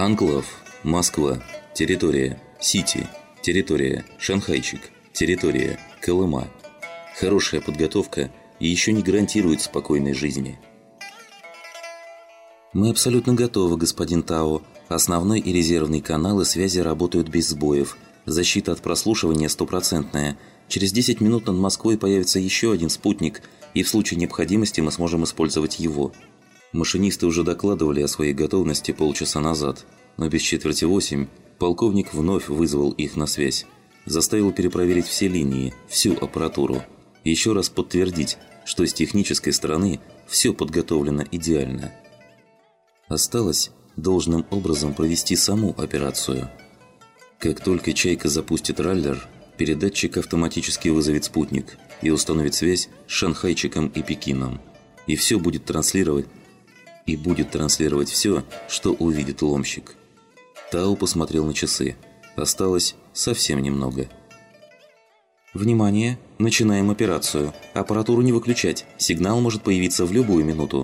Анклав, Москва, территория, Сити, территория, Шанхайчик, территория, Колыма. Хорошая подготовка и еще не гарантирует спокойной жизни. Мы абсолютно готовы, господин Тао. Основной и резервный каналы связи работают без сбоев. Защита от прослушивания стопроцентная. Через 10 минут над Москвой появится еще один спутник, и в случае необходимости мы сможем использовать его. Машинисты уже докладывали о своей готовности полчаса назад, но без 7:45 полковник вновь вызвал их на связь. Заставил перепроверить все линии, всю аппаратуру. И еще раз подтвердить, что с технической стороны все подготовлено идеально. Осталось должным образом провести саму операцию. Как только «Чайка» запустит раллер, передатчик автоматически вызовет спутник и установит связь с Шанхайчиком и Пекином. И будет транслировать все, что увидит ломщик. Тао посмотрел на часы. Осталось совсем немного. Внимание! Начинаем операцию. Аппаратуру не выключать. Сигнал может появиться в любую минуту.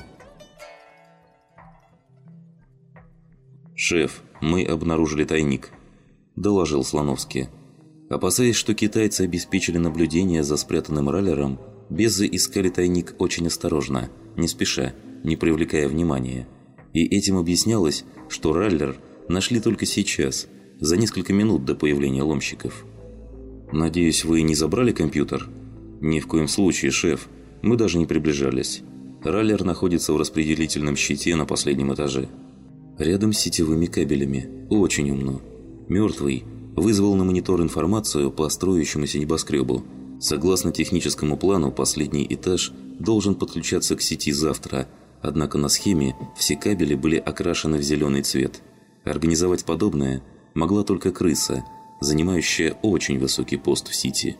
«Шеф, мы обнаружили тайник», – доложил Слоновский. Опасаясь, что китайцы обеспечили наблюдение за спрятанным раллером, безы искали тайник очень осторожно, не спеша, не привлекая внимания. И этим объяснялось, что раллер нашли только сейчас, за несколько минут до появления ломщиков. «Надеюсь, вы не забрали компьютер?» «Ни в коем случае, шеф. Мы даже не приближались. Раллер находится в распределительном щите на последнем этаже. Рядом с сетевыми кабелями. Очень умно. Мертвый вызвал на монитор информацию по строящемуся небоскребу. Согласно техническому плану, последний этаж должен подключаться к сети завтра, однако на схеме все кабели были окрашены в зеленый цвет. Организовать подобное могла только крыса, занимающая очень высокий пост в сети.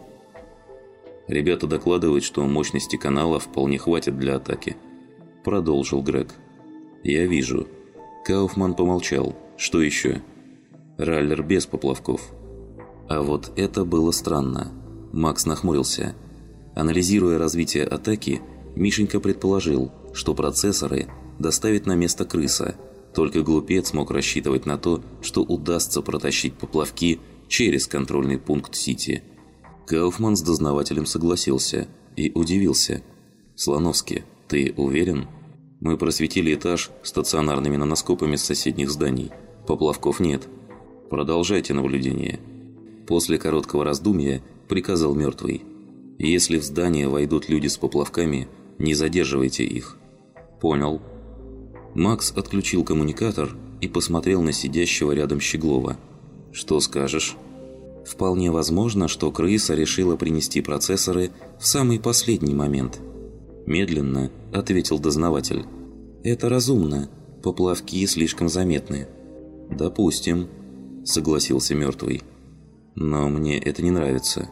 Ребята докладывают, что мощности канала вполне хватит для атаки. Продолжил Грег. Я вижу. Кауфман помолчал. Что еще? Раллер без поплавков. А вот это было странно. Макс нахмурился. Анализируя развитие атаки, Мишенька предположил, что процессоры доставит на место крыса. Только глупец мог рассчитывать на то, что удастся протащить поплавки через контрольный пункт Сити. Кауфман с дознавателем согласился и удивился. «Слоновский, ты уверен? Мы просветили этаж стационарными наноскопами с соседних зданий. Поплавков нет. Продолжайте наблюдение». После короткого раздумья приказал мертвый. «Если в здание войдут люди с поплавками, не задерживайте их». «Понял». Макс отключил коммуникатор и посмотрел на сидящего рядом Щеглова. «Что скажешь?» Вполне возможно, что крыса решила принести процессоры в самый последний момент. Медленно ответил дознаватель. Это разумно. Поплавки слишком заметны. Допустим, согласился мертвый. Но мне это не нравится.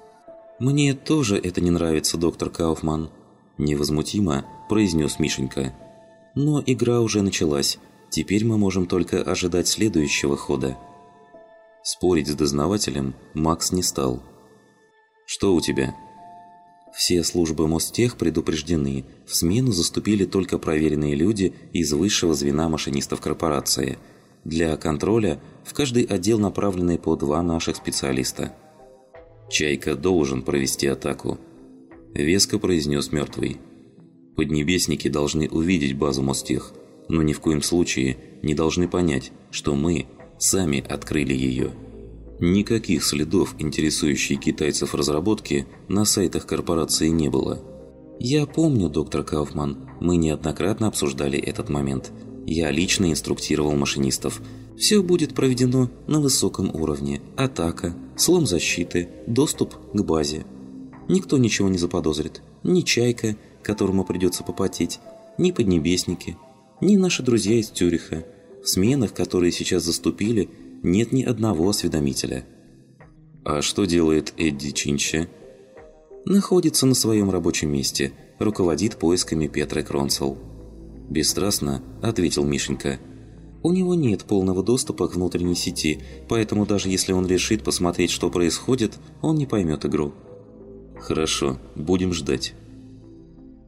Мне тоже это не нравится, доктор Кауфман. Невозмутимо произнес Мишенька. Но игра уже началась. Теперь мы можем только ожидать следующего хода. Спорить с дознавателем Макс не стал. «Что у тебя?» Все службы Мостех предупреждены. В смену заступили только проверенные люди из высшего звена машинистов корпорации. Для контроля в каждый отдел направлены по 2 наших специалиста. «Чайка должен провести атаку», – веско произнес мертвый. «Поднебесники должны увидеть базу Мостех, но ни в коем случае не должны понять, что мы сами открыли ее». Никаких следов, интересующих китайцев разработки, на сайтах корпорации не было. «Я помню, доктор Кауфман, мы неоднократно обсуждали этот момент. Я лично инструктировал машинистов. Все будет проведено на высоком уровне. Атака, слом защиты, доступ к базе. Никто ничего не заподозрит. Ни Чайка, которому придется попотеть, ни Поднебесники, ни наши друзья из Цюриха. В сменах, которые сейчас заступили, нет ни одного осведомителя». «А что делает Эдди Чинча?» «Находится на своем рабочем месте, руководит поисками Петры Кронсел». Бесстрастно ответил Мишенька. «У него нет полного доступа к внутренней сети, поэтому даже если он решит посмотреть, что происходит, он не поймет игру». «Хорошо, будем ждать».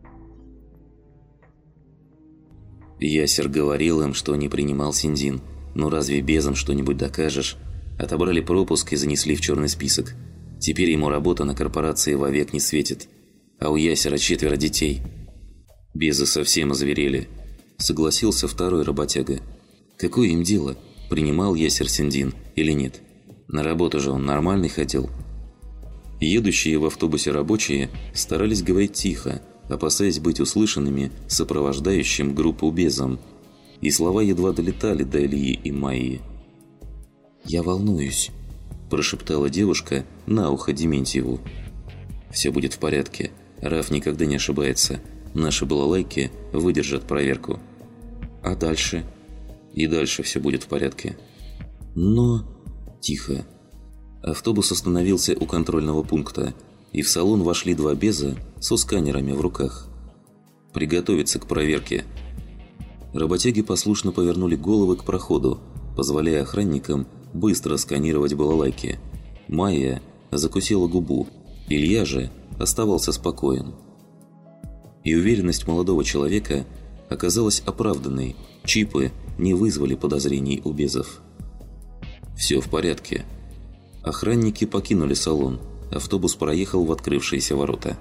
Ясер говорил им, что не принимал Синзин. Ну разве безом что-нибудь докажешь? Отобрали пропуск и занесли в черный список. Теперь ему работа на корпорации вовек не светит. А у ясера 4 детей. Безы совсем озверели. Согласился второй работяга. Какое им дело, принимал ясер Синдин или нет? На работу же он нормальный ходил. Едущие в автобусе рабочие старались говорить тихо, опасаясь быть услышанными сопровождающим группу безом. И слова едва долетали до Ильи и Майи. «Я волнуюсь», – прошептала девушка на ухо Дементьеву. «Все будет в порядке. Раф никогда не ошибается. Наши балалайки выдержат проверку». «А дальше?» «И дальше все будет в порядке». «Но...» «Тихо». Автобус остановился у контрольного пункта, и в салон вошли 2 беза со сканерами в руках. «Приготовиться к проверке». Работяги послушно повернули головы к проходу, позволяя охранникам быстро сканировать балалайки. Майя закусила губу, Илья же оставался спокоен. И уверенность молодого человека оказалась оправданной, чипы не вызвали подозрений у безов. «Все в порядке». Охранники покинули салон, автобус проехал в открывшиеся ворота.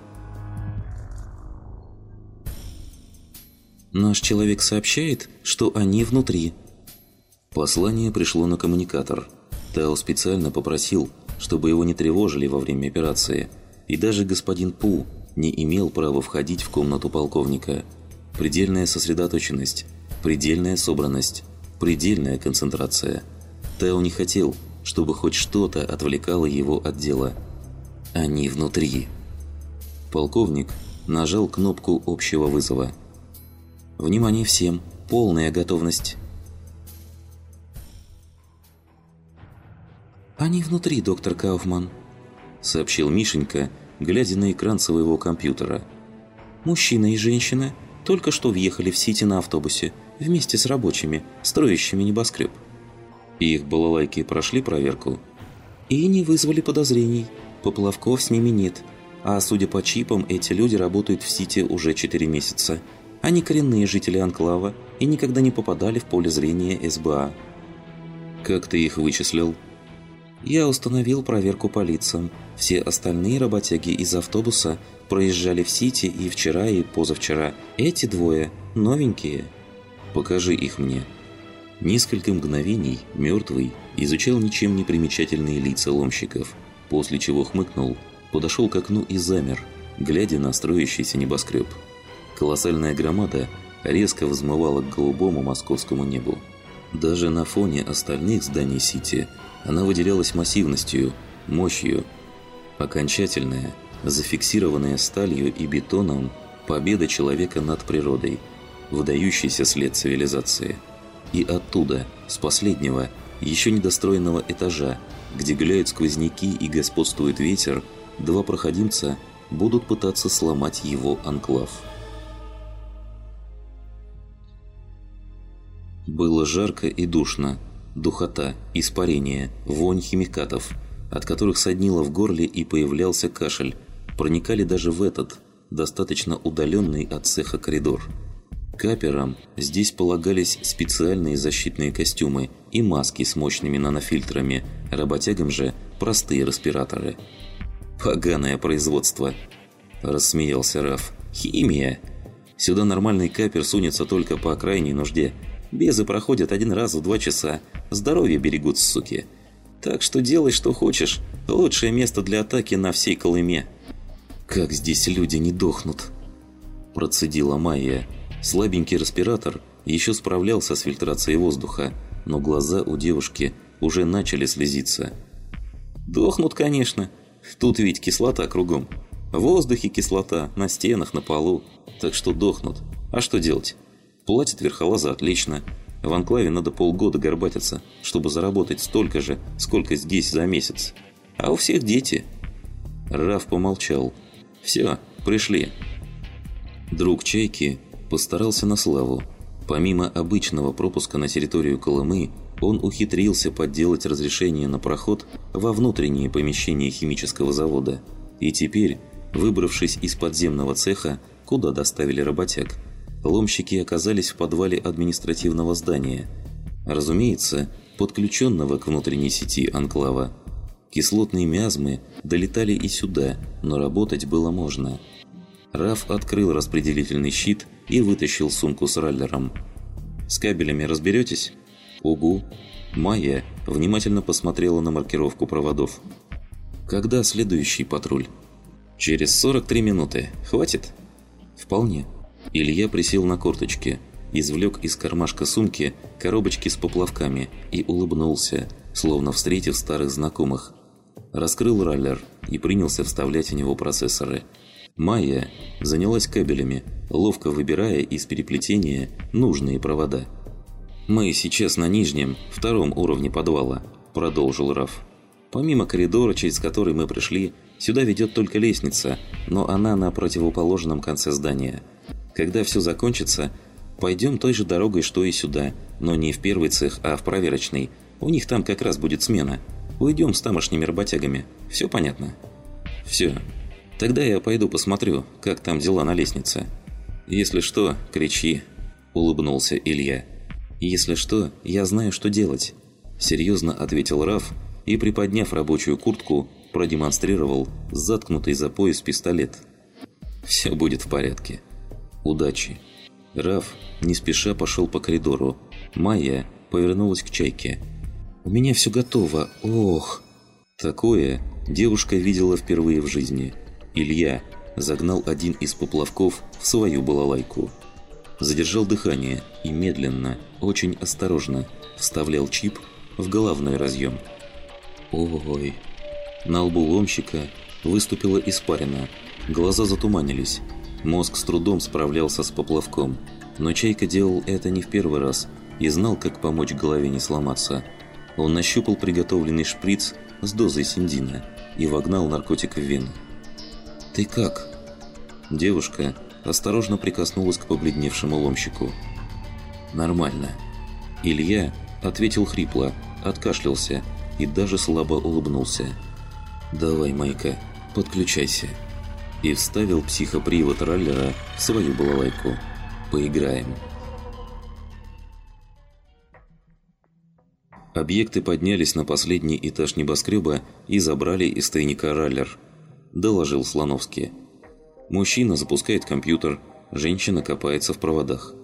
«Наш человек сообщает, что они внутри». Послание пришло на коммуникатор. Тао специально попросил, чтобы его не тревожили во время операции, и даже господин Пу не имел права входить в комнату полковника. Предельная сосредоточенность, предельная собранность, предельная концентрация. Тао не хотел, чтобы хоть что-то отвлекало его от дела. Они внутри. Полковник нажал кнопку общего вызова. «Внимание всем! Полная готовность!» «Они внутри, доктор Кауфман», – сообщил Мишенька, глядя на экран своего компьютера. «Мужчина и женщина только что въехали в Сити на автобусе вместе с рабочими, строящими небоскреб». «И их балалайки прошли проверку?» «И не вызвали подозрений. Поплавков с ними нет. А судя по чипам, эти люди работают в Сити уже 4 месяца. Они коренные жители Анклава и никогда не попадали в поле зрения СБА». «Как ты их вычислил?» «Я установил проверку по лицам. Все остальные работяги из автобуса проезжали в Сити и вчера, и позавчера. Эти 2 новенькие». «Покажи их мне». Несколько мгновений мертвый изучал ничем не примечательные лица ломщиков, после чего хмыкнул, подошел к окну и замер, глядя на строящийся небоскреб. Колоссальная громада резко взмывала к голубому московскому небу. Даже на фоне остальных зданий Сити она выделялась массивностью, мощью. Окончательная, зафиксированная сталью и бетоном победа человека над природой, выдающийся след цивилизации. И оттуда, с последнего, еще недостроенного этажа, где гуляют сквозняки и господствует ветер, 2 проходимца будут пытаться сломать его анклав. Было жарко и душно. Духота, испарение, вонь химикатов, от которых соднило в горле и появлялся кашель, проникали даже в этот, достаточно удаленный от цеха коридор. Каперам здесь полагались специальные защитные костюмы и маски с мощными нанофильтрами, работягам же простые респираторы. «Поганое производство!» – рассмеялся Раф. «Химия! Сюда нормальный капер сунется только по крайней нужде. Безы проходят 1 раз в 2 часа, здоровье берегут, суки. Так что делай, что хочешь, лучшее место для атаки на всей Колыме». «Как здесь люди не дохнут!» – процедила Майя. Слабенький респиратор еще справлялся с фильтрацией воздуха, но глаза у девушки уже начали слезиться. «Дохнут, конечно. Тут ведь кислота кругом. В воздухе кислота, на стенах, на полу. Так что дохнут. А что делать? Платят верхолазы отлично. В анклаве надо полгода горбатиться, чтобы заработать столько же, сколько здесь за месяц. А у всех дети». Раф помолчал. «Все, пришли». Друг Чайки постарался на славу. Помимо обычного пропуска на территорию Колымы, он ухитрился подделать разрешение на проход во внутренние помещения химического завода. И теперь, выбравшись из подземного цеха, куда доставили работяг, ломщики оказались в подвале административного здания. Разумеется, подключенного к внутренней сети анклава. Кислотные миазмы долетали и сюда, но работать было можно. Раф открыл распределительный щит и вытащил сумку с раллером. «С кабелями разберетесь?» «Угу». Майя внимательно посмотрела на маркировку проводов. «Когда следующий патруль?» «Через 43 минуты. Хватит?» «Вполне». Илья присел на корточки, извлек из кармашка сумки коробочки с поплавками и улыбнулся, словно встретив старых знакомых. Раскрыл раллер и принялся вставлять в него процессоры. Майя занялась кабелями, ловко выбирая из переплетения нужные провода. «Мы сейчас на нижнем, втором уровне подвала», – продолжил Раф. «Помимо коридора, через который мы пришли, сюда ведет только лестница, но она на противоположном конце здания. Когда все закончится, пойдем той же дорогой, что и сюда, но не в первый цех, а в проверочный. У них там как раз будет смена. Уйдем с тамошними работягами. Все понятно?» «Все. Тогда я пойду посмотрю, как там дела на лестнице. Если что, кричи», – улыбнулся Илья. «Если что, я знаю, что делать», – серьезно ответил Раф и, приподняв рабочую куртку, продемонстрировал заткнутый за пояс пистолет. «Все будет в порядке. Удачи». Раф не спеша пошел по коридору. Майя повернулась к Чайке. «У меня все готово. Ох!» Такое девушка видела впервые в жизни. Илья загнал один из поплавков в свою балалайку. Задержал дыхание и медленно, очень осторожно вставлял чип в головной разъем. Ой! На лбу ломщика выступила испарина, глаза затуманились. Мозг с трудом справлялся с поплавком, но Чайка делал это не в первый раз и знал, как помочь голове не сломаться. Он нащупал приготовленный шприц с дозой синдина и вогнал наркотик в вену. «Ты как?» Девушка осторожно прикоснулась к побледневшему ломщику. «Нормально». Илья ответил хрипло, откашлялся и даже слабо улыбнулся. «Давай, Майка, подключайся». И вставил психопривод раллера в свою балалайку. «Поиграем». Объекты поднялись на последний этаж небоскреба и забрали из тайника раллер, доложил Слоновский. Мужчина запускает компьютер, женщина копается в проводах.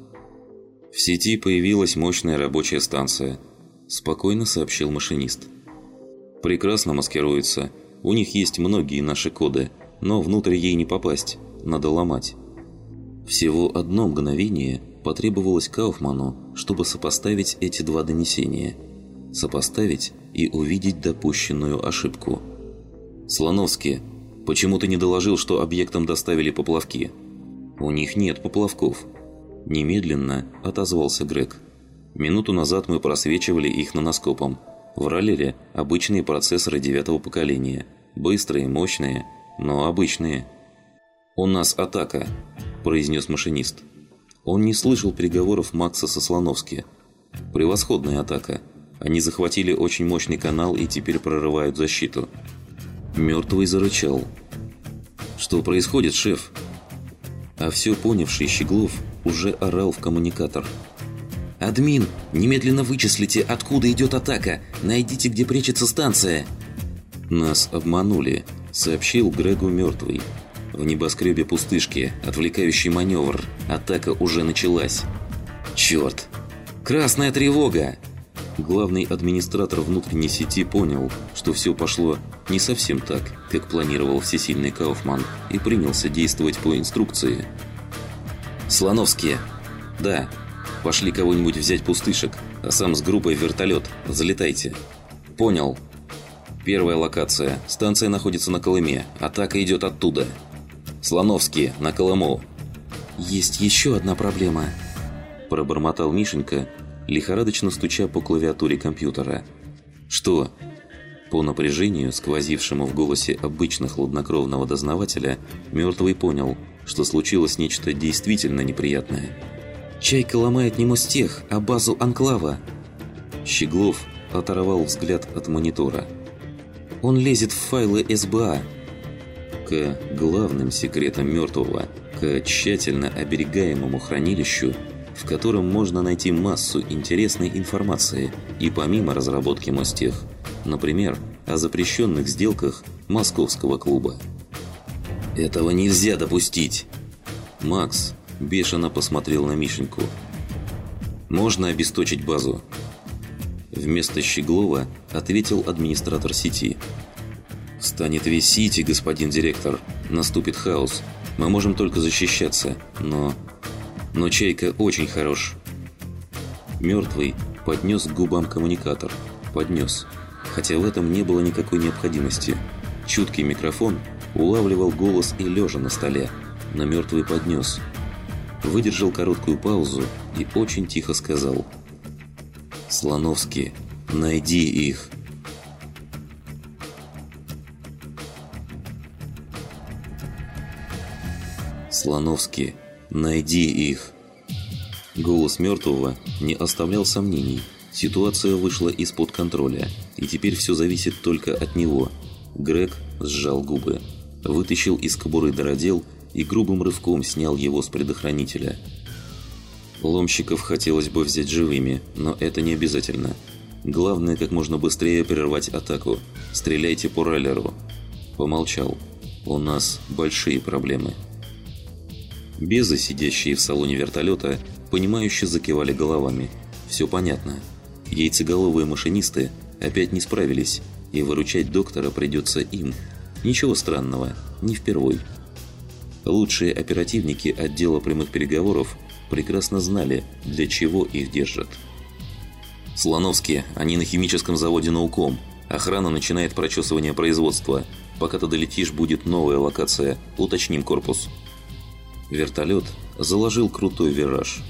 В сети появилась мощная рабочая станция, спокойно сообщил машинист. Прекрасно маскируется, у них есть многие наши коды, но внутрь ей не попасть, надо ломать. Всего одно мгновение потребовалось Кауфману, чтобы сопоставить эти два донесения. Сопоставить и увидеть допущенную ошибку. «Слоновский, почему ты не доложил, что объектам доставили поплавки?» «У них нет поплавков», – немедленно отозвался Грег. «Минуту назад мы просвечивали их наноскопом. В раллере обычные процессоры 9-го поколения. Быстрые, мощные, но обычные». «У нас атака», – произнес машинист. Он не слышал переговоров Макса со Слоновски. «Превосходная атака. Они захватили очень мощный канал и теперь прорывают защиту». Мертвый зарычал. «Что происходит, шеф?» А все понявший Щеглов уже орал в коммуникатор. «Админ, немедленно вычислите, откуда идет атака! Найдите, где прячется станция!» «Нас обманули», — сообщил Грегу мертвый. «В небоскребе пустышки, отвлекающий маневр. Атака уже началась». «Черт! Красная тревога!» Главный администратор внутренней сети понял, что все пошло не совсем так, как планировал всесильный Кауфман, и принялся действовать по инструкции. «Слоновские!» «Да. Пошли кого-нибудь взять пустышек, а сам с группой в вертолет. Залетайте». «Понял. Первая локация. Станция находится на Колыме. Атака идет оттуда». «Слоновские, на Колыму». «Есть еще одна проблема», – пробормотал Мишенька, лихорадочно стуча по клавиатуре компьютера. «Что?» По напряжению, сквозившему в голосе обычно хладнокровного дознавателя, мертвый понял, что случилось нечто действительно неприятное. «Чайка ломает не Мостех, а базу Анклава». Щеглов оторвал взгляд от монитора. «Он лезет в файлы СБА». К главным секретам мертвого, к тщательно оберегаемому хранилищу, в котором можно найти массу интересной информации и помимо разработки Мостех, например, о запрещенных сделках московского клуба. «Этого нельзя допустить!» Макс бешено посмотрел на Мишеньку. «Можно обесточить базу?» Вместо Щеглова ответил администратор сети. «Станет весь Сити, господин директор. Наступит хаос. Мы можем только защищаться, но Чайка очень хорош». Мертвый поднес к губам коммуникатор. Поднес. Хотя в этом не было никакой необходимости. Чуткий микрофон улавливал голос и лежа на столе, но мертвый поднес. Выдержал короткую паузу и очень тихо сказал: «Слоновский, найди их». «Слоновский, найди их». Голос мертвого не оставлял сомнений. Ситуация вышла из-под контроля, и теперь все зависит только от него. Грег сжал губы, вытащил из кобуры дыродел и грубым рывком снял его с предохранителя. Ломщиков хотелось бы взять живыми, но это не обязательно. Главное, как можно быстрее прервать атаку. Стреляйте по раллеру. Помолчал. У нас большие проблемы. Безы, сидящие в салоне вертолета, понимающе закивали головами. Все понятно. Яйцеголовые машинисты опять не справились, и выручать доктора придется им. Ничего странного, не впервой. Лучшие оперативники отдела прямых переговоров прекрасно знали, для чего их держат. «Слоновский, они на химическом заводе «Науком». Охрана начинает прочесывание производства. Пока ты долетишь, будет новая локация. Уточним корпус». Вертолет заложил крутой вираж.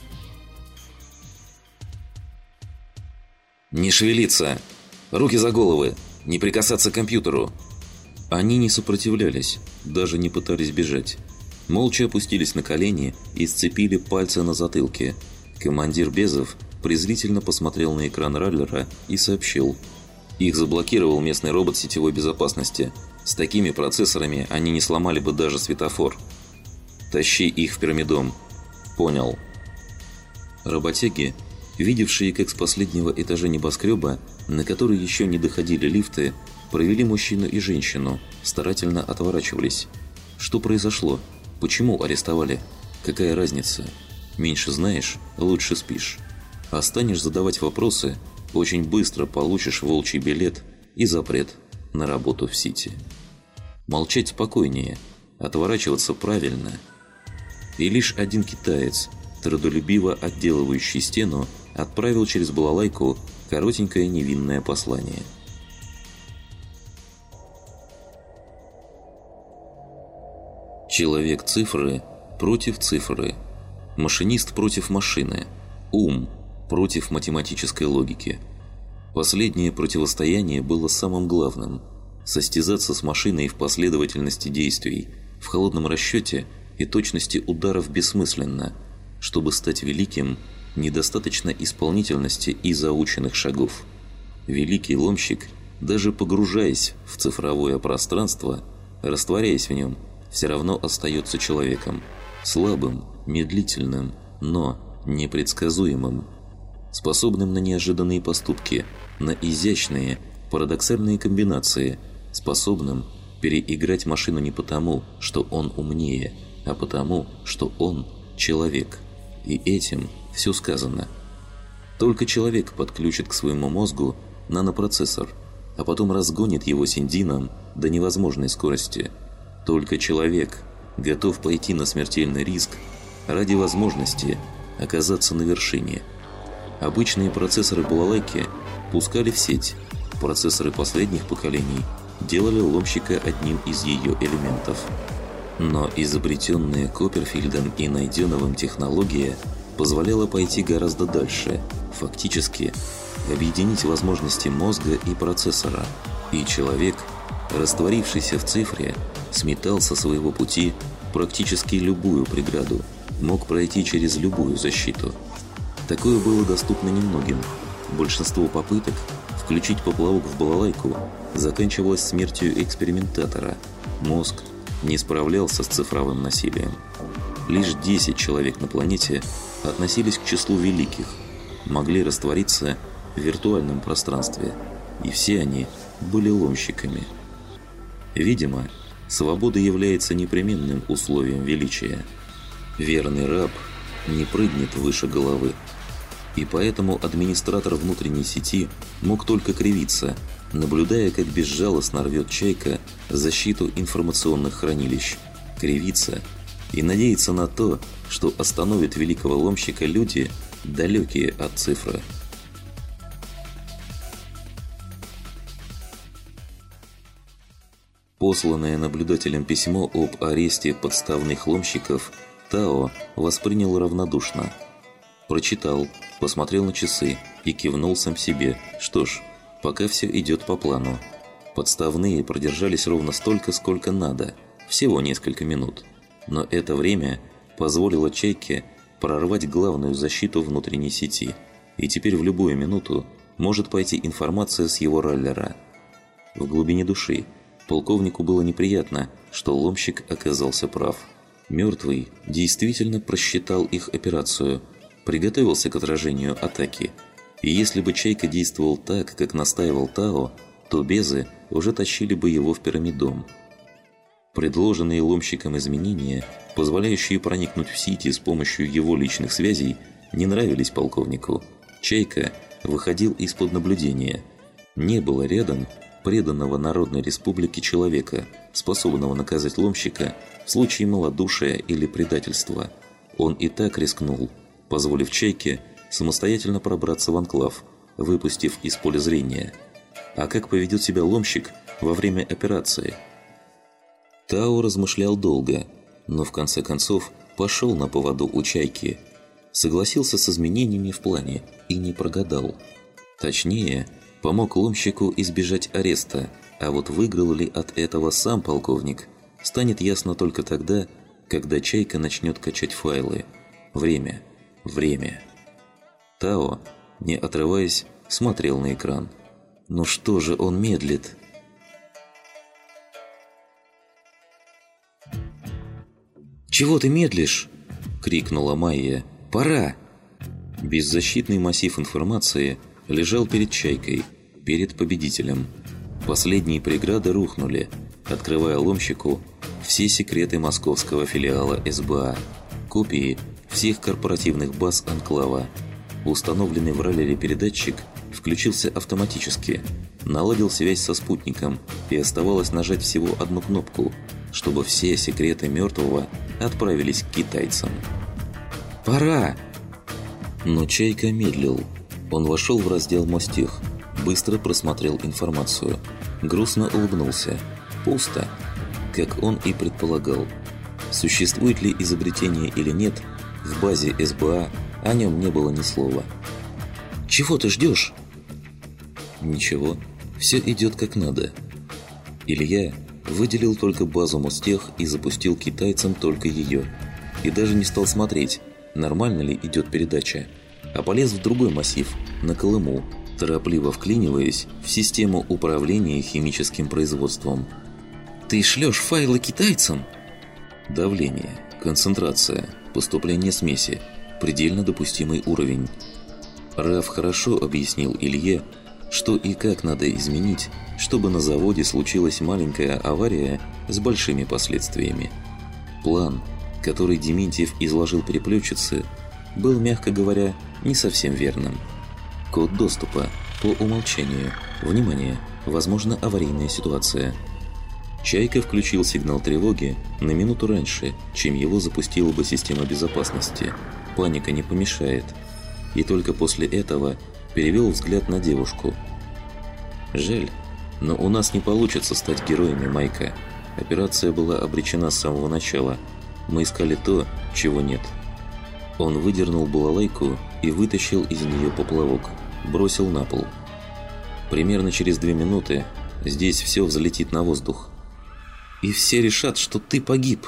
«Не шевелиться! Руки за головы! Не прикасаться к компьютеру!» Они не сопротивлялись, даже не пытались бежать. Молча опустились на колени и сцепили пальцы на затылке. Командир Безов презрительно посмотрел на экран раллера и сообщил: «Их заблокировал местный робот сетевой безопасности. С такими процессорами они не сломали бы даже светофор. Тащи их в пирамидом». «Понял». Работяги, видевшие, как с последнего этажа небоскреба, на который еще не доходили лифты, провели мужчину и женщину, старательно отворачивались. Что произошло? Почему арестовали? Какая разница? Меньше знаешь, лучше спишь. А станешь задавать вопросы, очень быстро получишь волчий билет и запрет на работу в Сити. Молчать спокойнее, отворачиваться правильно. И лишь один китаец, трудолюбиво отделывающий стену, отправил через балалайку коротенькое невинное послание. Человек цифры против цифры. Машинист против машины. Ум против математической логики. Последнее противостояние было самым главным. Состязаться с машиной в последовательности действий, в холодном расчете и точности ударов бессмысленно. Чтобы стать великим, недостаточно исполнительности и заученных шагов. Великий ломщик, даже погружаясь в цифровое пространство, растворяясь в нем, все равно остается человеком. Слабым, медлительным, но непредсказуемым. Способным на неожиданные поступки, на изящные, парадоксальные комбинации, способным переиграть машину не потому, что он умнее, а потому, что он человек. И этим все сказано. Только человек подключит к своему мозгу нанопроцессор, а потом разгонит его синдином до невозможной скорости. Только человек готов пойти на смертельный риск ради возможности оказаться на вершине. Обычные процессоры балалайки пускали в сеть. Процессоры последних поколений делали ломщика одним из ее элементов. Но изобретенная Копперфильдом и Найденовым технология позволяла пойти гораздо дальше, фактически объединить возможности мозга и процессора, и человек, растворившийся в цифре, сметал со своего пути практически любую преграду, мог пройти через любую защиту. Такое было доступно немногим. Большинство попыток включить поплавок в балалайку заканчивалось смертью экспериментатора. Мозг не справлялся с цифровым насилием. Лишь 10 человек на планете относились к числу великих, могли раствориться в виртуальном пространстве, и все они были ломщиками. Видимо, свобода является непременным условием величия. Верный раб не прыгнет выше головы. И поэтому администратор внутренней сети мог только кривиться, наблюдая, как безжалостно рвет Чайка защиту информационных хранилищ, кривиться и надеяться на то, что остановит великого ломщика люди, далекие от цифры. Посланное наблюдателем письмо об аресте подставных ломщиков Тао воспринял равнодушно. Прочитал, посмотрел на часы и кивнул сам себе. Что ж, пока все идет по плану. Подставные продержались ровно столько, сколько надо, всего несколько минут. Но это время позволило Чайке прорвать главную защиту внутренней сети. И теперь в любую минуту может пойти информация с его раллера. В глубине души полковнику было неприятно, что ломщик оказался прав. Мертвый действительно просчитал их операцию, приготовился к отражению атаки. И если бы Чайка действовал так, как настаивал Тао, то безы уже тащили бы его в пирамидом. Предложенные ломщиком изменения, позволяющие проникнуть в сети с помощью его личных связей, не нравились полковнику. Чайка выходил из-под наблюдения. Не было рядом преданного Народной Республике человека, способного наказать ломщика в случае малодушия или предательства. Он и так рискнул, позволив Чайке самостоятельно пробраться в анклав, выпустив из поля зрения. А как поведет себя ломщик во время операции? Тао размышлял долго, но в конце концов пошел на поводу у Чайки. Согласился с изменениями в плане и не прогадал. Точнее, помог ломщику избежать ареста, а вот выиграл ли от этого сам полковник, станет ясно только тогда, когда Чайка начнет качать файлы. Время. Тао, не отрываясь, смотрел на экран. Ну что же он медлит? «Чего ты медлишь?» – крикнула Майя. «Пора!» Беззащитный массив информации лежал перед Чайкой, перед победителем. Последние преграды рухнули, открывая ломщику все секреты московского филиала СБА, копии всех корпоративных баз анклава. Установленный в раллере передатчик включился автоматически, наладил связь со спутником, и оставалось нажать всего одну кнопку, чтобы все секреты мертвого отправились к китайцам. «Пора!» Но Чайка медлил. Он вошел в раздел «Мостех», быстро просмотрел информацию, грустно улыбнулся. Пусто, как он и предполагал. Существует ли изобретение или нет, в базе СБА о нем не было ни слова. «Чего ты ждешь?» «Ничего, все идет как надо». Илья выделил только базу Мостех и запустил китайцам только ее. И даже не стал смотреть, нормально ли идет передача, а полез в другой массив, на Колыму, торопливо вклиниваясь в систему управления химическим производством. «Ты шлешь файлы китайцам?» Давление, концентрация, поступление смеси, предельно допустимый уровень. Раф хорошо объяснил Илье, что и как надо изменить, чтобы на заводе случилась маленькая авария с большими последствиями. План, который Дементьев изложил переплетчице, был, мягко говоря, не совсем верным. Код доступа по умолчанию. Внимание, возможно аварийная ситуация. Чайка включил сигнал тревоги на минуту раньше, чем его запустила бы система безопасности. Паника не помешает. И только после этого перевел взгляд на девушку. «Жаль, но у нас не получится стать героями, Майка. Операция была обречена с самого начала. Мы искали то, чего нет». Он выдернул балалайку и вытащил из нее поплавок, бросил на пол. Примерно через 2 минуты здесь все взлетит на воздух. «И все решат, что ты погиб!»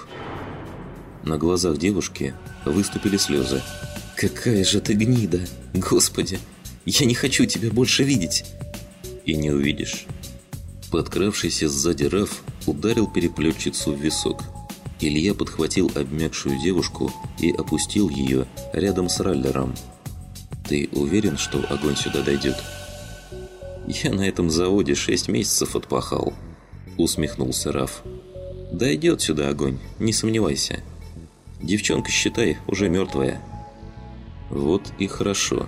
На глазах девушки выступили слезы. «Какая же ты гнида! Господи! Я не хочу тебя больше видеть!» «И не увидишь». Подкравшийся сзади Раф ударил переплетчицу в висок. Илья подхватил обмякшую девушку и опустил ее рядом с раллером. «Ты уверен, что огонь сюда дойдет?» «Я на этом заводе 6 месяцев отпахал», – усмехнулся Раф. «Дойдет сюда огонь, не сомневайся. Девчонка, считай, уже мертвая». «Вот и хорошо».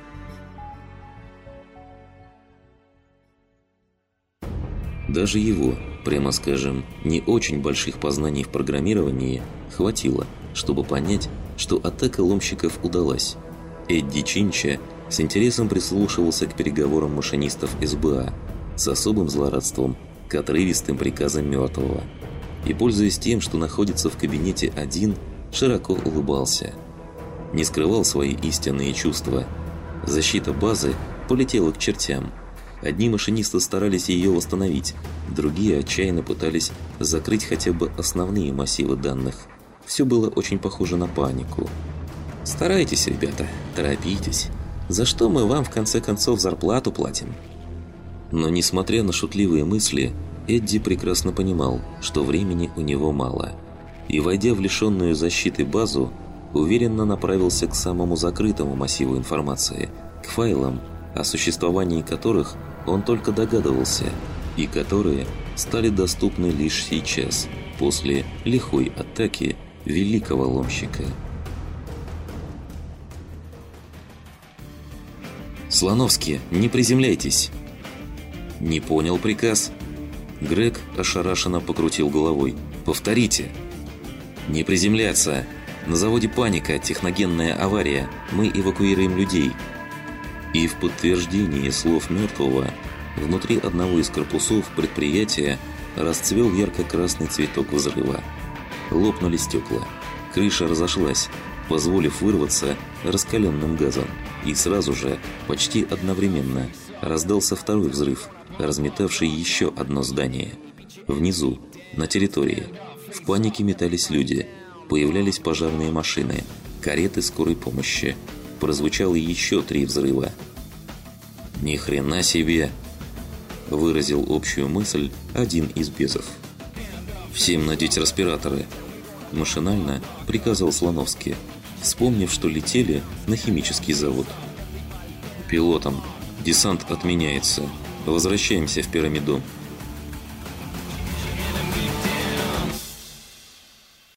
Даже его, прямо скажем, не очень больших познаний в программировании хватило, чтобы понять, что атака ломщиков удалась. Эдди Чинча с интересом прислушивался к переговорам машинистов СБА с особым злорадством к отрывистым приказам мертвого. И, пользуясь тем, что находится в кабинете один, широко улыбался. Не скрывал свои истинные чувства. Защита базы полетела к чертям. Одни машинисты старались ее восстановить, другие отчаянно пытались закрыть хотя бы основные массивы данных. Все было очень похоже на панику. «Старайтесь, ребята, торопитесь. За что мы вам в конце концов зарплату платим?» Но несмотря на шутливые мысли, Эдди прекрасно понимал, что времени у него мало. И, войдя в лишенную защиты базу, уверенно направился к самому закрытому массиву информации, к файлам, о существовании которых он только догадывался, и которые стали доступны лишь сейчас, после лихой атаки великого ломщика. «Слоновский, не приземляйтесь!» «Не понял приказ?» Грег ошарашенно покрутил головой. «Повторите!» «Не приземляться! На заводе паника, техногенная авария, мы эвакуируем людей!» И в подтверждение слов мертвого, внутри одного из корпусов предприятия расцвел ярко-красный цветок взрыва. Лопнули стекла, крыша разошлась, позволив вырваться раскаленным газом. И сразу же, почти одновременно, раздался второй взрыв, разметавший еще одно здание. Внизу, на территории, в панике метались люди, появлялись пожарные машины, кареты скорой помощи. Прозвучало еще 3 взрыва. «Ни хрена себе!» – выразил общую мысль один из бесов. «Всем надеть респираторы!» – машинально приказал Слоновский, вспомнив, что летели на химический завод. «Пилотам, десант отменяется. Возвращаемся в пирамиду.